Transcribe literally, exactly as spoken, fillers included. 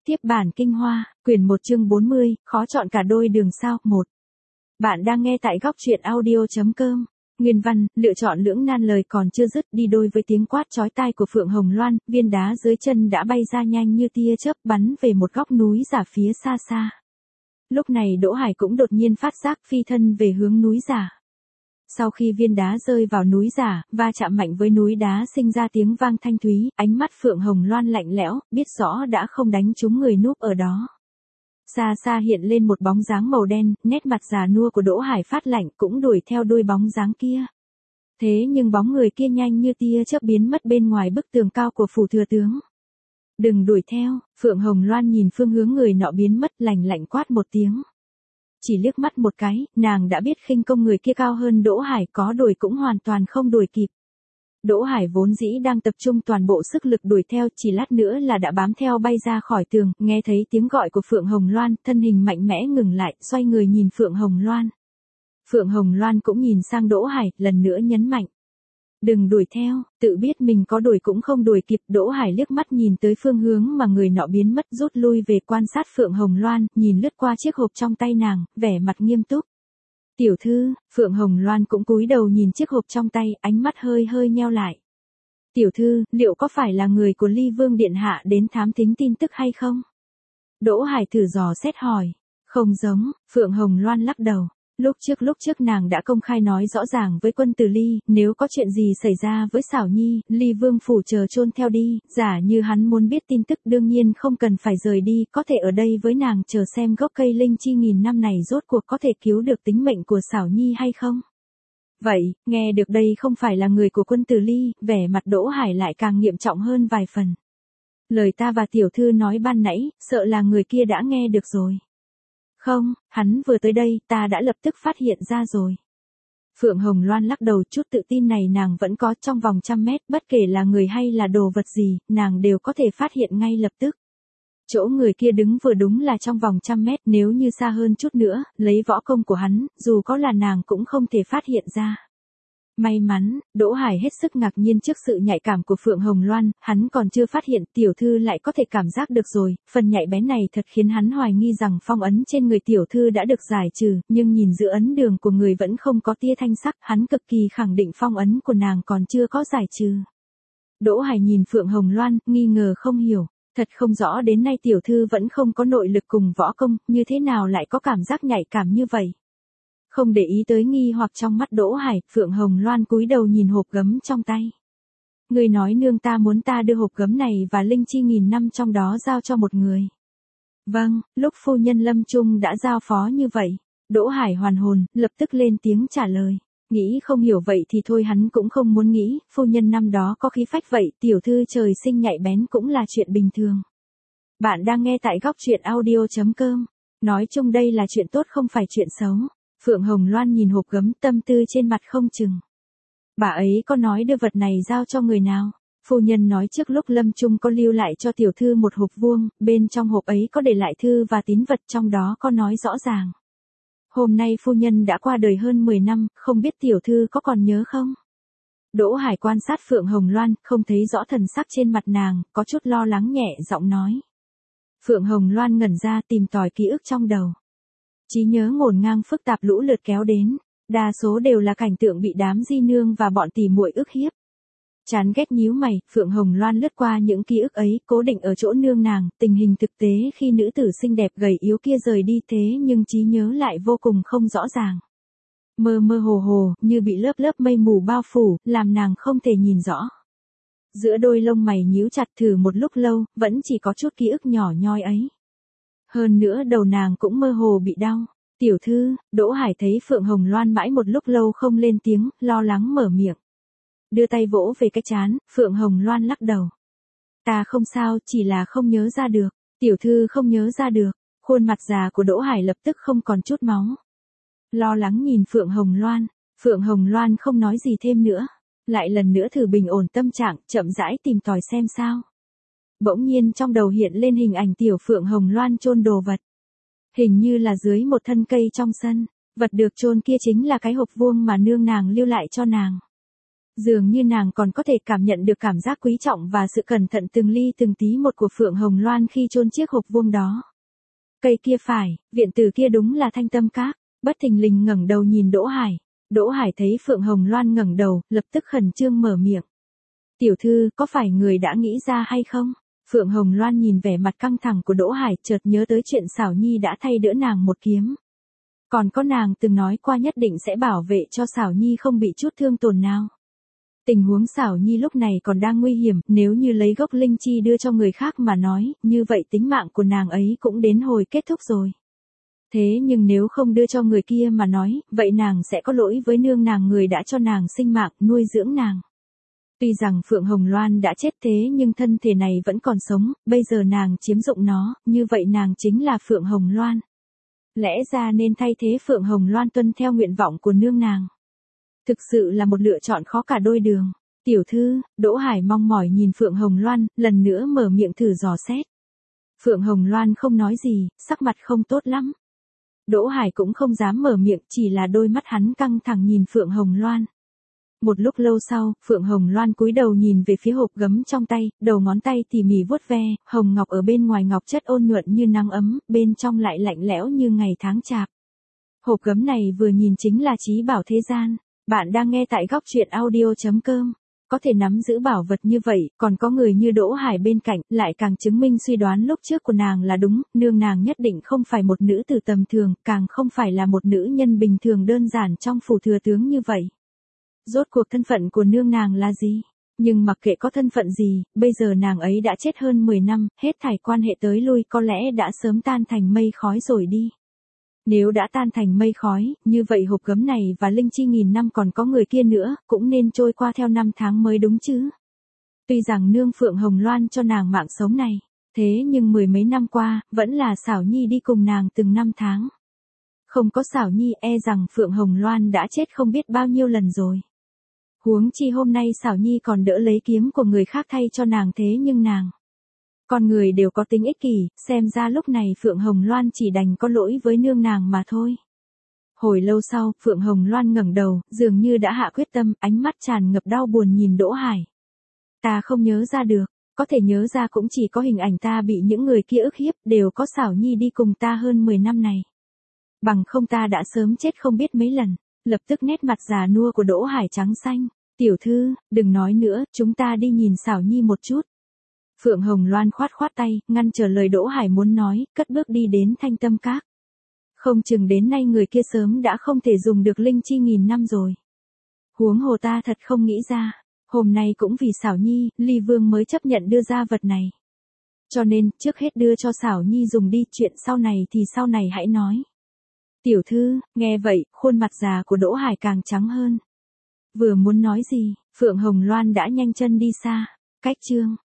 Tiếp bản kinh hoa, quyển một chương bốn mươi, khó chọn cả đôi đường sao, một. Bạn đang nghe tại góc truyện audio.com. Nguyên văn, lựa chọn lưỡng nan lời còn chưa dứt đi đôi với tiếng quát chói tai của Phượng Hồng Loan, viên đá dưới chân đã bay ra nhanh như tia chớp bắn về một góc núi giả phía xa xa. Lúc này Đỗ Hải cũng đột nhiên phát giác phi thân về hướng núi giả. Sau khi viên đá rơi vào núi giả, va chạm mạnh với núi đá sinh ra tiếng vang thanh thúy, ánh mắt Phượng Hồng Loan lạnh lẽo, biết rõ đã không đánh trúng người núp ở đó. Xa xa hiện lên một bóng dáng màu đen, nét mặt già nua của Đỗ Hải phát lạnh cũng đuổi theo đuôi bóng dáng kia. Thế nhưng bóng người kia nhanh như tia chớp biến mất bên ngoài bức tường cao của phủ thừa tướng. Đừng đuổi theo, Phượng Hồng Loan nhìn phương hướng người nọ biến mất lạnh lạnh quát một tiếng. Chỉ liếc mắt một cái, nàng đã biết khinh công người kia cao hơn Đỗ Hải, có đuổi cũng hoàn toàn không đuổi kịp. Đỗ Hải vốn dĩ đang tập trung toàn bộ sức lực đuổi theo, chỉ lát nữa là đã bám theo bay ra khỏi tường, nghe thấy tiếng gọi của Phượng Hồng Loan, thân hình mạnh mẽ ngừng lại, xoay người nhìn Phượng Hồng Loan. Phượng Hồng Loan cũng nhìn sang Đỗ Hải, lần nữa nhấn mạnh. Đừng đuổi theo, tự biết mình có đuổi cũng không đuổi kịp. Đỗ Hải liếc mắt nhìn tới phương hướng mà người nọ biến mất, rút lui về quan sát Phượng Hồng Loan, nhìn lướt qua chiếc hộp trong tay nàng, vẻ mặt nghiêm túc. Tiểu thư, Phượng Hồng Loan cũng cúi đầu nhìn chiếc hộp trong tay, ánh mắt hơi hơi nheo lại. Tiểu thư, liệu có phải là người của Ly Vương Điện Hạ đến thám thính tin tức hay không? Đỗ Hải thử dò xét hỏi. Không giống, Phượng Hồng Loan lắc đầu. Lúc trước lúc trước nàng đã công khai nói rõ ràng với quân tử Ly, nếu có chuyện gì xảy ra với Xảo Nhi, Ly Vương phủ chờ chôn theo đi, giả như hắn muốn biết tin tức đương nhiên không cần phải rời đi, có thể ở đây với nàng chờ xem gốc cây linh chi nghìn năm này rốt cuộc có thể cứu được tính mệnh của Xảo Nhi hay không. Vậy, nghe được đây không phải là người của quân tử Ly, vẻ mặt Đỗ Hải lại càng nghiêm trọng hơn vài phần. Lời ta và tiểu thư nói ban nãy, sợ là người kia đã nghe được rồi. Không, hắn vừa tới đây, ta đã lập tức phát hiện ra rồi. Phượng Hồng Loan lắc đầu, chút tự tin này nàng vẫn có, trong vòng trăm mét, bất kể là người hay là đồ vật gì, nàng đều có thể phát hiện ngay lập tức. Chỗ người kia đứng vừa đúng là trong vòng trăm mét, nếu như xa hơn chút nữa, lấy võ công của hắn, dù có là nàng cũng không thể phát hiện ra. May mắn, Đỗ Hải hết sức ngạc nhiên trước sự nhạy cảm của Phượng Hồng Loan, hắn còn chưa phát hiện tiểu thư lại có thể cảm giác được rồi, phần nhạy bén này thật khiến hắn hoài nghi rằng phong ấn trên người tiểu thư đã được giải trừ, nhưng nhìn giữa ấn đường của người vẫn không có tia thanh sắc, hắn cực kỳ khẳng định phong ấn của nàng còn chưa có giải trừ. Đỗ Hải nhìn Phượng Hồng Loan, nghi ngờ không hiểu, thật không rõ đến nay tiểu thư vẫn không có nội lực cùng võ công, như thế nào lại có cảm giác nhạy cảm như vậy. Không để ý tới nghi hoặc trong mắt Đỗ Hải, Phượng Hồng Loan cúi đầu nhìn hộp gấm trong tay. Người nói nương ta muốn ta đưa hộp gấm này và linh chi nghìn năm trong đó giao cho một người. Vâng, lúc phu nhân Lâm Trung đã giao phó như vậy. Đỗ Hải hoàn hồn, lập tức lên tiếng trả lời. Nghĩ không hiểu vậy thì thôi, hắn cũng không muốn nghĩ, phu nhân năm đó có khí phách vậy, tiểu thư trời sinh nhạy bén cũng là chuyện bình thường. Bạn đang nghe tại góc truyện audio.com. Nói chung đây là chuyện tốt không phải chuyện xấu. Phượng Hồng Loan nhìn hộp gấm, tâm tư trên mặt không chừng. Bà ấy có nói đưa vật này giao cho người nào? Phu nhân nói trước lúc Lâm Trung có lưu lại cho tiểu thư một hộp vuông, bên trong hộp ấy có để lại thư và tín vật, trong đó có nói rõ ràng. Hôm nay phu nhân đã qua đời hơn mười năm, không biết tiểu thư có còn nhớ không? Đỗ Hải quan sát Phượng Hồng Loan, không thấy rõ thần sắc trên mặt nàng, có chút lo lắng nhẹ giọng nói. Phượng Hồng Loan ngẩn ra tìm tòi ký ức trong đầu. Trí nhớ ngổn ngang phức tạp lũ lượt kéo đến, đa số đều là cảnh tượng bị đám di nương và bọn tỉ muội ức hiếp. Chán ghét nhíu mày, Phượng Hồng Loan lướt qua những ký ức ấy, cố định ở chỗ nương nàng, tình hình thực tế khi nữ tử xinh đẹp gầy yếu kia rời đi thế nhưng trí nhớ lại vô cùng không rõ ràng. Mơ mơ hồ hồ, như bị lớp lớp mây mù bao phủ, làm nàng không thể nhìn rõ. Giữa đôi lông mày nhíu chặt thử một lúc lâu, vẫn chỉ có chút ký ức nhỏ nhoi ấy. Hơn nữa đầu nàng cũng mơ hồ bị đau. Tiểu thư, Đỗ Hải thấy Phượng Hồng Loan mãi một lúc lâu không lên tiếng, lo lắng mở miệng. Đưa tay vỗ về cái trán, Phượng Hồng Loan lắc đầu. Ta không sao, chỉ là không nhớ ra được. Tiểu thư không nhớ ra được. Khuôn mặt già của Đỗ Hải lập tức không còn chút máu. Lo lắng nhìn Phượng Hồng Loan. Phượng Hồng Loan không nói gì thêm nữa. Lại lần nữa thử bình ổn tâm trạng, chậm rãi tìm tòi xem sao. Bỗng nhiên trong đầu hiện lên hình ảnh tiểu Phượng Hồng Loan chôn đồ vật. Hình như là dưới một thân cây trong sân, vật được chôn kia chính là cái hộp vuông mà nương nàng lưu lại cho nàng. Dường như nàng còn có thể cảm nhận được cảm giác quý trọng và sự cẩn thận từng ly từng tí một của Phượng Hồng Loan khi chôn chiếc hộp vuông đó. Cây kia phải, viện tử kia đúng là Thanh Tâm Các. Bất thình lình ngẩng đầu nhìn Đỗ Hải. Đỗ Hải thấy Phượng Hồng Loan ngẩng đầu, lập tức khẩn trương mở miệng. Tiểu thư, có phải người đã nghĩ ra hay không? Phượng Hồng Loan nhìn vẻ mặt căng thẳng của Đỗ Hải, chợt nhớ tới chuyện Xảo Nhi đã thay đỡ nàng một kiếm. Còn có nàng từng nói qua nhất định sẽ bảo vệ cho Xảo Nhi không bị chút thương tổn nào. Tình huống Xảo Nhi lúc này còn đang nguy hiểm, nếu như lấy gốc linh chi đưa cho người khác mà nói, như vậy tính mạng của nàng ấy cũng đến hồi kết thúc rồi. Thế nhưng nếu không đưa cho người kia mà nói, vậy nàng sẽ có lỗi với nương nàng, người đã cho nàng sinh mạng, nuôi dưỡng nàng. Tuy rằng Phượng Hồng Loan đã chết thế nhưng thân thể này vẫn còn sống, bây giờ nàng chiếm dụng nó, như vậy nàng chính là Phượng Hồng Loan. Lẽ ra nên thay thế Phượng Hồng Loan tuân theo nguyện vọng của nương nàng. Thực sự là một lựa chọn khó cả đôi đường. Tiểu thư, Đỗ Hải mong mỏi nhìn Phượng Hồng Loan, lần nữa mở miệng thử dò xét. Phượng Hồng Loan không nói gì, sắc mặt không tốt lắm. Đỗ Hải cũng không dám mở miệng, chỉ là đôi mắt hắn căng thẳng nhìn Phượng Hồng Loan. Một lúc lâu sau, Phượng Hồng Loan cúi đầu nhìn về phía hộp gấm trong tay, đầu ngón tay tỉ mỉ vuốt ve, hồng ngọc ở bên ngoài ngọc chất ôn nhuận như nắng ấm, bên trong lại lạnh lẽo như ngày tháng chạp. Hộp gấm này vừa nhìn chính là trí bảo thế gian. Bạn đang nghe tại góc truyện audio chấm com. Có thể nắm giữ bảo vật như vậy, còn có người như Đỗ Hải bên cạnh, lại càng chứng minh suy đoán lúc trước của nàng là đúng, nương nàng nhất định không phải một nữ tử tầm thường, càng không phải là một nữ nhân bình thường đơn giản trong phủ thừa tướng như vậy. Rốt cuộc thân phận của nương nàng là gì? Nhưng mặc kệ có thân phận gì, bây giờ nàng ấy đã chết hơn mười năm, hết thảy quan hệ tới lui có lẽ đã sớm tan thành mây khói rồi đi. Nếu đã tan thành mây khói, như vậy hộp gấm này và linh chi nghìn năm còn có người kia nữa, cũng nên trôi qua theo năm tháng mới đúng chứ. Tuy rằng nương Phượng Hồng Loan cho nàng mạng sống này, thế nhưng mười mấy năm qua, vẫn là Xảo Nhi đi cùng nàng từng năm tháng. Không có Xảo Nhi e rằng Phượng Hồng Loan đã chết không biết bao nhiêu lần rồi. Huống chi hôm nay Xảo Nhi còn đỡ lấy kiếm của người khác thay cho nàng, thế nhưng nàng. Con người đều có tính ích kỷ, xem ra lúc này Phượng Hồng Loan chỉ đành có lỗi với nương nàng mà thôi. Hồi lâu sau, Phượng Hồng Loan ngẩng đầu, dường như đã hạ quyết tâm, ánh mắt tràn ngập đau buồn nhìn Đỗ Hải. Ta không nhớ ra được, có thể nhớ ra cũng chỉ có hình ảnh ta bị những người kia ức hiếp, đều có Xảo Nhi đi cùng ta hơn mười năm này. Bằng không ta đã sớm chết không biết mấy lần. Lập tức nét mặt già nua của Đỗ Hải trắng xanh. Tiểu thư, đừng nói nữa, chúng ta đi nhìn Xảo Nhi một chút. Phượng Hồng Loan khoát khoát tay, ngăn trở lời Đỗ Hải muốn nói, cất bước đi đến Thanh Tâm Các. Không chừng đến nay người kia sớm đã không thể dùng được linh chi nghìn năm rồi. Huống hồ ta thật không nghĩ ra, hôm nay cũng vì Xảo Nhi, Ly Vương mới chấp nhận đưa ra vật này. Cho nên, trước hết đưa cho Xảo Nhi dùng đi, chuyện sau này thì sau này hãy nói. Tiểu thư, nghe vậy, khuôn mặt già của Đỗ Hải càng trắng hơn. Vừa muốn nói gì, Phượng Hồng Loan đã nhanh chân đi xa. Cách chương